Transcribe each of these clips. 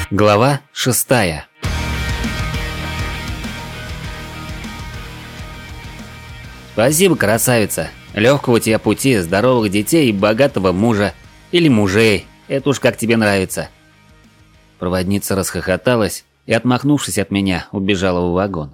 Глава 6. Спасибо, красавица. Легкого тебе пути, здоровых детей и богатого мужа. Или мужей. Это уж как тебе нравится. Проводница расхохоталась и, отмахнувшись от меня, убежала в вагон.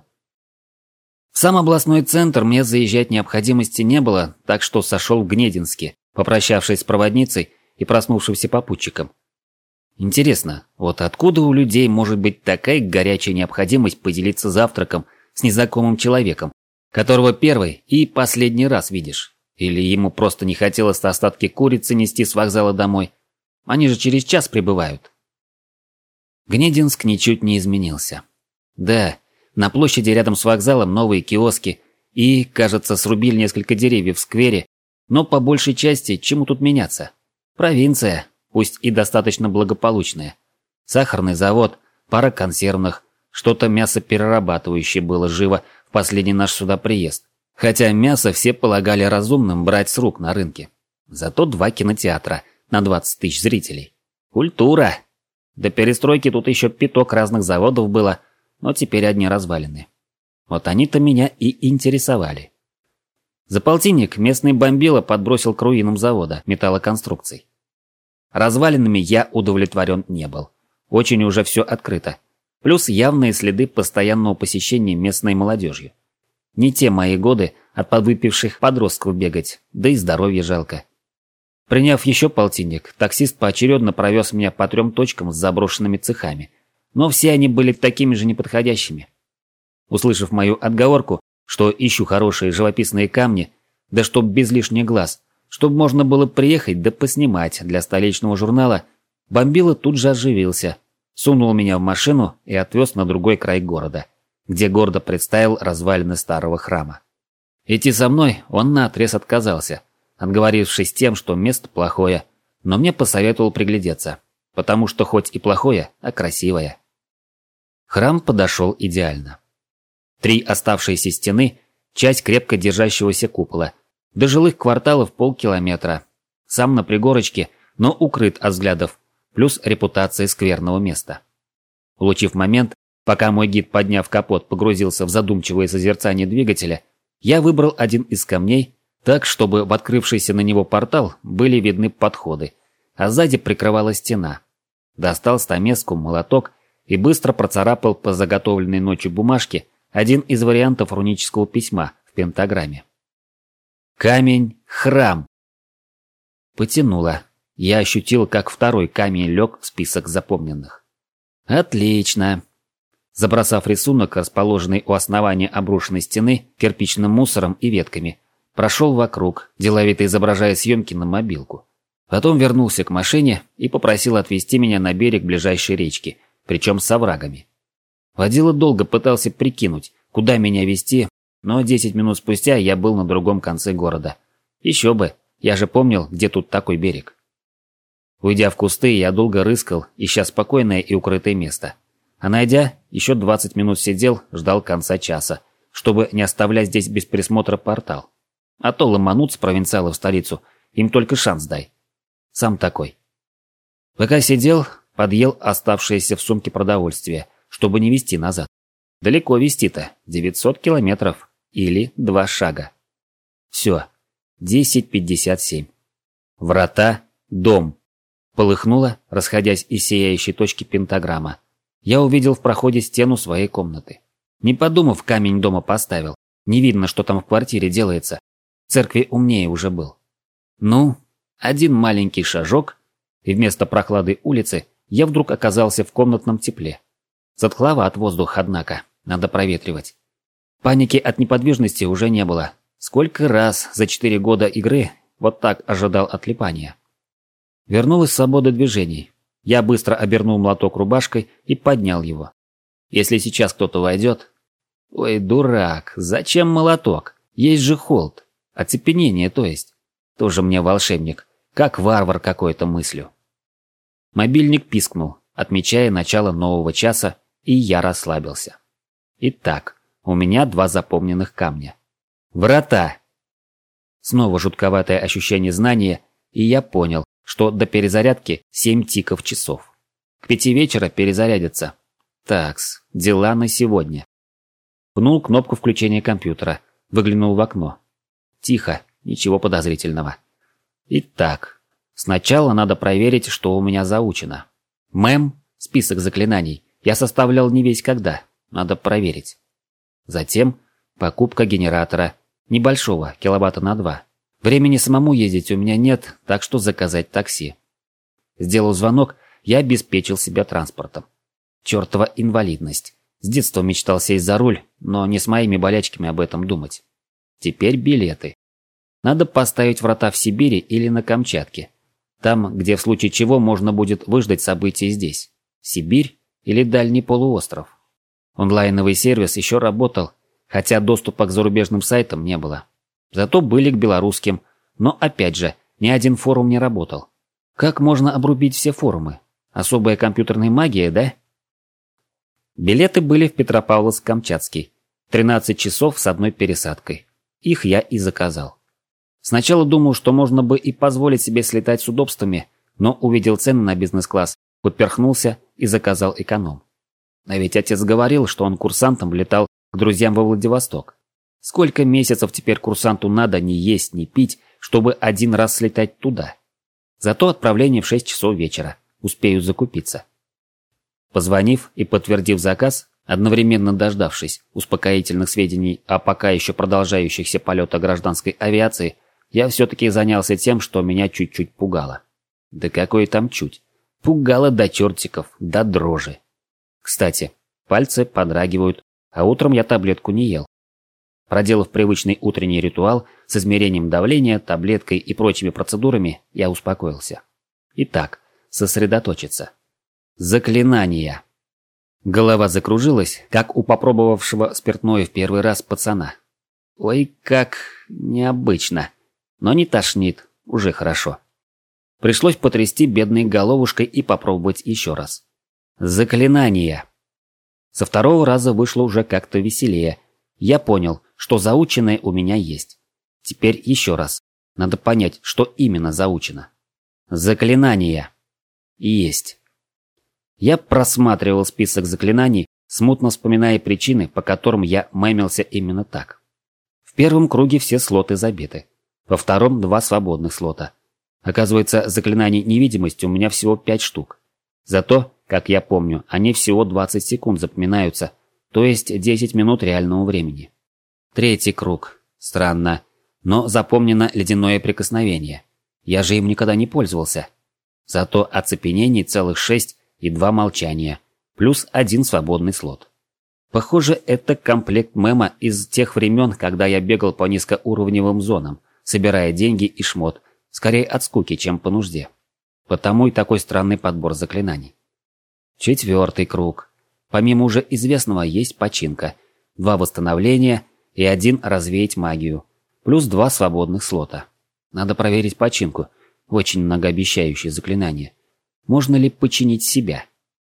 В сам областной центр мне заезжать необходимости не было, так что сошел в Гнединске, попрощавшись с проводницей и проснувшимся попутчиком. Интересно, вот откуда у людей может быть такая горячая необходимость поделиться завтраком с незнакомым человеком, которого первый и последний раз видишь? Или ему просто не хотелось остатки курицы нести с вокзала домой? Они же через час прибывают. Гнединск ничуть не изменился. Да, на площади рядом с вокзалом новые киоски и, кажется, срубили несколько деревьев в сквере, но по большей части чему тут меняться? Провинция. Пусть и достаточно благополучная. Сахарный завод, пара консервных, что-то мясоперерабатывающее было живо в последний наш сюда приезд. Хотя мясо все полагали разумным брать с рук на рынке. Зато 2 кинотеатра на 20 тысяч зрителей. Культура! До перестройки тут еще пяток разных заводов было, но теперь одни развалины. Вот они-то меня и интересовали. За полтинник местный бомбила подбросил к руинам завода металлоконструкций. Развалинами я удовлетворен не был. Очень уже все открыто. Плюс явные следы постоянного посещения местной молодежью. Не те мои годы от подвыпивших подростков бегать, да и здоровье жалко. Приняв еще полтинник, таксист поочередно провез меня по 3 точкам с заброшенными цехами. Но все они были такими же неподходящими. Услышав мою отговорку, что ищу хорошие живописные камни, да чтоб без лишних глаз, чтобы можно было приехать да поснимать для столичного журнала, бомбила тут же оживился, сунул меня в машину и отвез на другой край города, где гордо представил развалины старого храма. Идти со мной он наотрез отказался, отговорившись тем, что место плохое, но мне посоветовал приглядеться, потому что хоть и плохое, а красивое. Храм подошел идеально. 3 оставшиеся стены, часть крепко держащегося купола, до жилых кварталов полкилометра. Сам на пригорочке, но укрыт от взглядов, плюс репутация скверного места. Улучив момент, пока мой гид, подняв капот, погрузился в задумчивое созерцание двигателя, я выбрал один из камней, так, чтобы в открывшийся на него портал были видны подходы, а сзади прикрывала стена. Достал стамеску, молоток и быстро процарапал по заготовленной ночью бумажке один из вариантов рунического письма в пентаграмме. Камень – храм. Потянуло. Я ощутил, как второй камень лег в список запомненных. Отлично. Забросав рисунок, расположенный у основания обрушенной стены, кирпичным мусором и ветками, прошел вокруг, деловито изображая съемки на мобилку. Потом вернулся к машине и попросил отвезти меня на берег ближайшей речки, причем с оврагами. Водила долго пытался прикинуть, куда меня везти, но 10 минут спустя я был на другом конце города. Еще бы, я же помнил, где тут такой берег. Уйдя в кусты, я долго рыскал, ища спокойное и укрытое место. А найдя, еще 20 минут сидел, ждал конца часа, чтобы не оставлять здесь без присмотра портал. А то ломанутся провинциалы в столицу, им только шанс дай. Сам такой. Пока сидел, подъел оставшееся в сумке продовольствие, чтобы не везти назад. Далеко везти-то, 900 километров. Или 2 шага. Все. 10:57. Врата, дом. Полыхнуло, расходясь из сияющей точки пентаграмма. Я увидел в проходе стену своей комнаты. Не подумав, камень дома поставил. Не видно, что там в квартире делается. В церкви умнее уже был. Ну, один маленький шажок, и вместо прохлады улицы я вдруг оказался в комнатном тепле. Затхловат воздух, однако, надо проветривать. Паники от неподвижности уже не было. Сколько раз за 4 года игры вот так ожидал отлипания. Вернулась свобода движений. Я быстро обернул молоток рубашкой и поднял его. Если сейчас кто-то войдет... Ой, дурак, зачем молоток? Есть же холд. Оцепенение, то есть. Тоже мне волшебник. Как варвар какой-то мыслю. Мобильник пискнул, отмечая начало нового часа, и я расслабился. Итак. У меня 2 запомненных камня. Врата. Снова жутковатое ощущение знания, и я понял, что до перезарядки 7 тиков часов. К 5 вечера перезарядятся. Такс, дела на сегодня. Пнул кнопку включения компьютера, выглянул в окно. Тихо, ничего подозрительного. Итак, сначала надо проверить, что у меня заучено. Мэм, список заклинаний, я составлял не весь когда, надо проверить. Затем покупка генератора, небольшого, киловатта на 2. Времени самому ездить у меня нет, так что заказать такси. Сделав звонок, я обеспечил себя транспортом. Чертова инвалидность. С детства мечтал сесть за руль, но не с моими болячками об этом думать. Теперь билеты. Надо поставить врата в Сибири или на Камчатке. Там, где в случае чего можно будет выждать события здесь. Сибирь или дальний полуостров. Онлайновый сервис еще работал, хотя доступа к зарубежным сайтам не было. Зато были к белорусским, но опять же, ни один форум не работал. Как можно обрубить все форумы? Особая компьютерная магия, да? Билеты были в Петропавловск-Камчатский. 13 часов с одной пересадкой. Их я и заказал. Сначала думал, что можно бы и позволить себе слетать с удобствами, но увидел цены на бизнес-класс, поперхнулся и заказал эконом. А ведь отец говорил, что он курсантом летал к друзьям во Владивосток. Сколько месяцев теперь курсанту надо не есть, не пить, чтобы один раз слетать туда? Зато отправление в 6 часов вечера. Успею закупиться. Позвонив и подтвердив заказ, одновременно дождавшись успокоительных сведений о пока еще продолжающихся полетах гражданской авиации, я все-таки занялся тем, что меня чуть-чуть пугало. Да какое там чуть. Пугало до чертиков, до дрожи. Кстати, пальцы подрагивают, а утром я таблетку не ел. Проделав привычный утренний ритуал с измерением давления, таблеткой и прочими процедурами, я успокоился. Итак, сосредоточиться. Заклинания. Голова закружилась, как у попробовавшего спиртное в первый раз пацана. Ой, как необычно. Но не тошнит, уже хорошо. Пришлось потрясти бедной головушкой и попробовать еще раз. Заклинания. Со второго раза вышло уже как-то веселее. Я понял, что заученное у меня есть. Теперь еще раз. Надо понять, что именно заучено. Заклинания. Есть. Я просматривал список заклинаний, смутно вспоминая причины, по которым я мемился именно так. В первом круге все слоты забиты. Во втором 2 свободных слота. Оказывается, заклинаний невидимости у меня всего 5 штук. Зато, как я помню, они всего 20 секунд запоминаются, то есть 10 минут реального времени. Третий круг. Странно. Но запомнено ледяное прикосновение. Я же им никогда не пользовался. Зато оцепенений целых 6 и 2 молчания. Плюс 1 свободный слот. Похоже, это комплект мема из тех времен, когда я бегал по низкоуровневым зонам, собирая деньги и шмот, скорее от скуки, чем по нужде. Потому и такой странный подбор заклинаний. Четвертый круг. Помимо уже известного есть починка, 2 восстановления и 1 развеять магию, плюс 2 свободных слота. Надо проверить починку, очень многообещающее заклинание. Можно ли починить себя?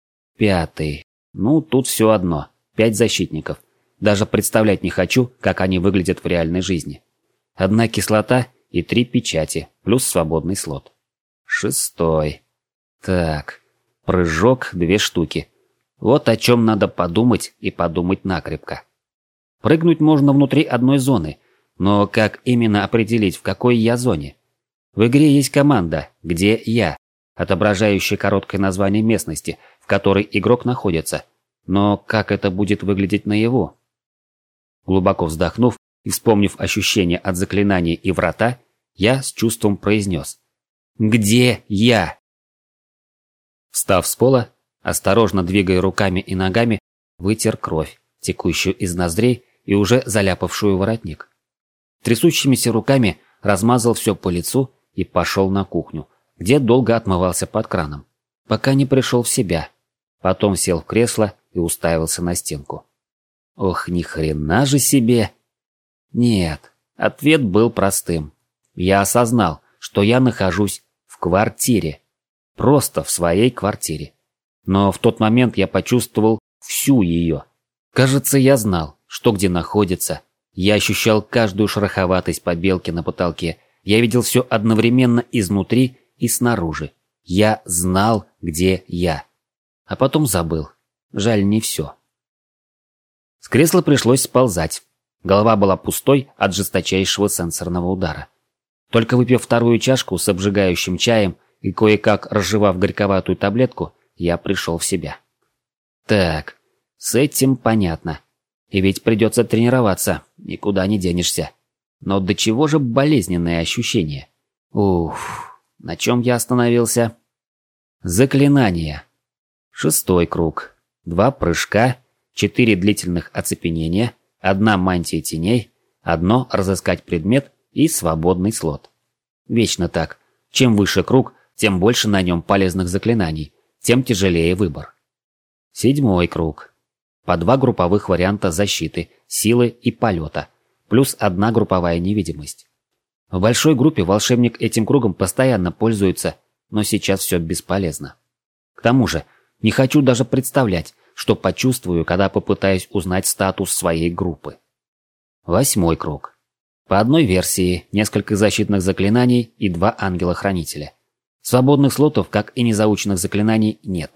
Пятый. Ну, тут все одно. 5 защитников. Даже представлять не хочу, как они выглядят в реальной жизни. 1 кислота и 3 печати, плюс свободный слот. Шестой. Так, прыжок 2 штуки. Вот о чем надо подумать и подумать накрепко. Прыгнуть можно внутри одной зоны, но как именно определить, в какой я зоне? В игре есть команда «Где я?», отображающая короткое название местности, в которой игрок находится. Но как это будет выглядеть наяву? Глубоко вздохнув и вспомнив ощущения от заклинания и врата, я с чувством произнес: «Где я?». Встав с пола, осторожно двигая руками и ногами, вытер кровь, текущую из ноздрей и уже заляпавшую воротник. Трясущимися руками размазал все по лицу и пошел на кухню, где долго отмывался под краном, пока не пришел в себя. Потом сел в кресло и уставился на стенку. Ох, ни хрена же себе! Нет, ответ был простым. Я осознал, что я нахожусь в квартире. Просто в своей квартире. Но в тот момент я почувствовал всю ее. Кажется, я знал, что где находится. Я ощущал каждую шероховатость побелки на потолке. Я видел все одновременно изнутри и снаружи. Я знал, где я. А потом забыл. Жаль, не все. С кресла пришлось сползать. Голова была пустой от жесточайшего сенсорного удара. Только выпив вторую чашку с обжигающим чаем и кое-как разжевав горьковатую таблетку, я пришел в себя. Так, с этим понятно. И ведь придется тренироваться, никуда не денешься. Но до чего же болезненные ощущения? Уф, на чем я остановился? Заклинания. 6-й круг. 2 прыжка, 4 длительных оцепенения, 1 мантия теней, 1 разыскать предмет и свободный слот. Вечно так. Чем выше круг, тем больше на нем полезных заклинаний, тем тяжелее выбор. 7-й круг. По 2 групповых варианта защиты, силы и полета, плюс 1 групповая невидимость. В большой группе волшебник этим кругом постоянно пользуется, но сейчас все бесполезно. К тому же, не хочу даже представлять, что почувствую, когда попытаюсь узнать статус своей группы. 8-й круг. По 1 версии, несколько защитных заклинаний и 2 ангела-хранителя. Свободных слотов, как и незаученных заклинаний, нет.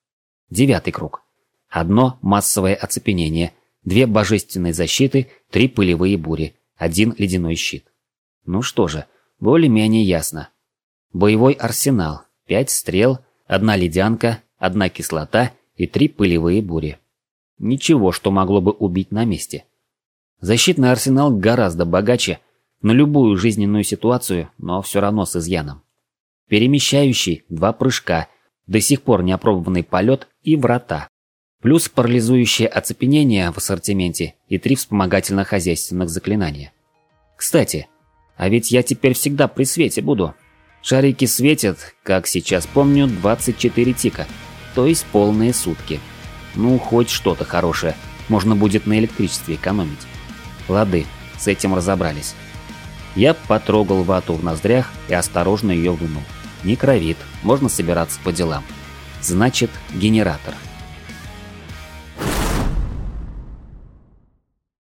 9-й круг. 1 массовое оцепенение, 2 божественные защиты, 3 пылевые бури, 1 ледяной щит. Ну что же, более-менее ясно. Боевой арсенал, 5 стрел, 1 ледянка, 1 кислота и 3 пылевые бури. Ничего, что могло бы убить на месте. Защитный арсенал гораздо богаче, на любую жизненную ситуацию, но все равно с изъяном. Перемещающий, 2 прыжка, до сих пор неопробованный полет и врата. Плюс парализующее оцепенение в ассортименте и 3 вспомогательно-хозяйственных заклинания. Кстати, а ведь я теперь всегда при свете буду. Шарики светят, как сейчас помню, 24 тика, то есть полные сутки. Ну, хоть что-то хорошее, можно будет на электричестве экономить. Лады, с этим разобрались. Я потрогал вату в ноздрях и осторожно ее вынул. Не кровит, можно собираться по делам. Значит, генератор.